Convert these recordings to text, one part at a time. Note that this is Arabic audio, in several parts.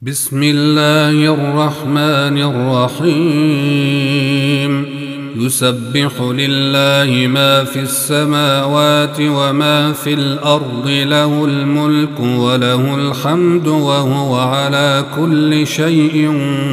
بسم الله الرحمن الرحيم. يسبح لله ما في السماوات وما في الأرض، له الملك وله الحمد وهو على كل شيء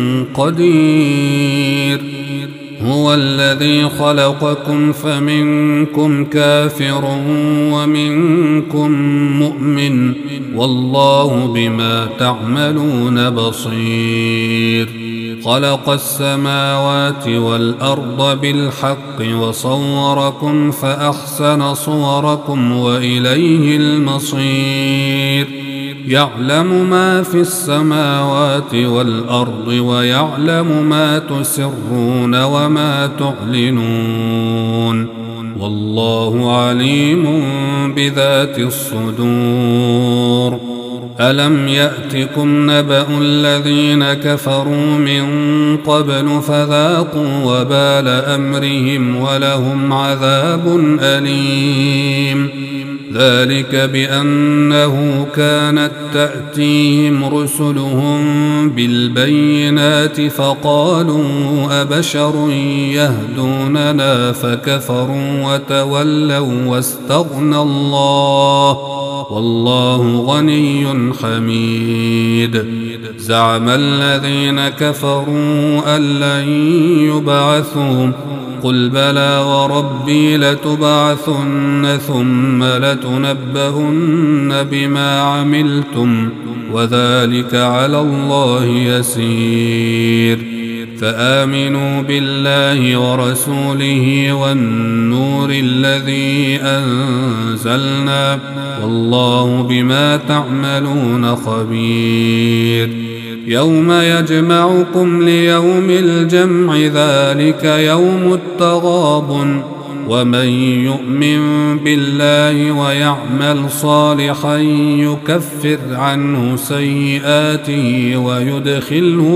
قدير. هو الذي خلقكم فمنكم كافر ومنكم مؤمن، والله بما تعملون بصير. خلق السماوات والأرض بالحق وصوركم فأحسن صوركم وإليه المصير. يعلم ما في السماوات والأرض ويعلم ما تسرون وما تعلنون، والله عليم بذات الصدور. ألم يأتكم نبأ الذين كفروا من قبل فذاقوا وبال أمرهم ولهم عذاب أليم. ذلك بأنه كانت تأتيهم رسلهم بالبينات فقالوا أبشر يهدوننا فكفروا وتولوا واستغنى الله، والله غني حميد. زعم الذين كفروا أن لن يبعثوا، قل بلى وربي لتبعثن ثم لتنبؤن بما عملتم وذلك على الله يسير. فآمنوا بالله ورسوله والنور الذي أنزلنا، والله بما تعملون خبير. يوم يجمعكم ليوم الجمع، ذلك يوم التغابن. ومن يؤمن بالله ويعمل صالحا يكفر عنه سيئاته ويدخله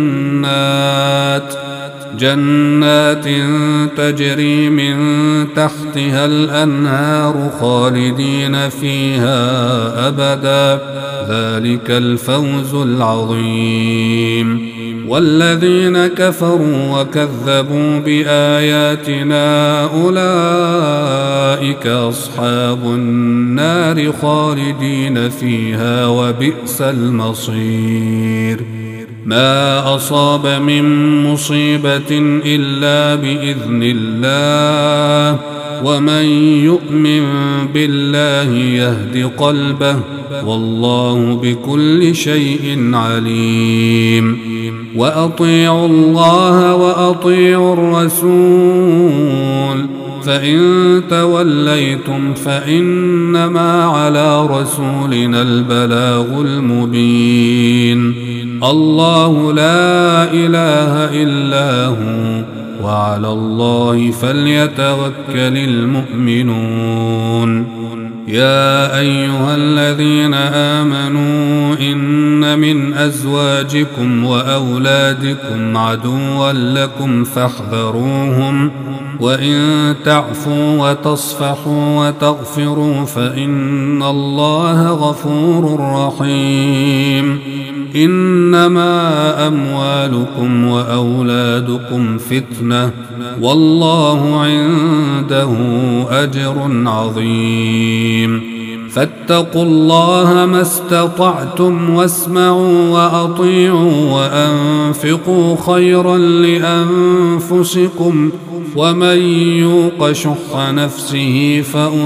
جنات تجري من تحتها الأنهار خالدين فيها أبدا، ذلك الفوز العظيم. والذين كفروا وكذبوا بآياتنا أولئك أصحاب النار خالدين فيها وبئس المصير. ما أصاب من مصيبة إلا بإذن الله، ومن يؤمن بالله يهد قلبه، والله بكل شيء عليم. وأطيعوا الله وأطيعوا الرسول، فإن توليتم فإنما على رسولنا البلاغ المبين. الله لا إله إلا هو، وعلى الله فليتوكل المؤمنون. يا أيها الذين آمنوا إن من أزواجكم وأولادكم عدوا لكم فاحذروهم، وإن تعفوا وتصفحوا وتغفروا فإن الله غفور رحيم. إنما أموالكم وأولادكم فتنة، والله عنده أجر عظيم. فاتقوا الله ما استطعتم واسمعوا وأطيعوا وأنفقوا خيرا لأنفسكم، ومن يوق شح نفسه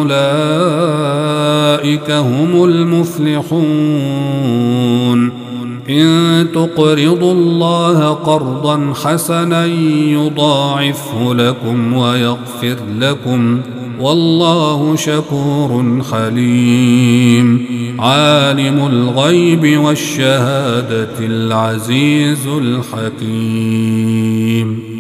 فأولئك هم المفلحون. إن تقرضوا الله قرضا حسنا يضاعفه لكم ويغفر لكم، والله شكور حليم. عالم الغيب والشهادة العزيز الحكيم.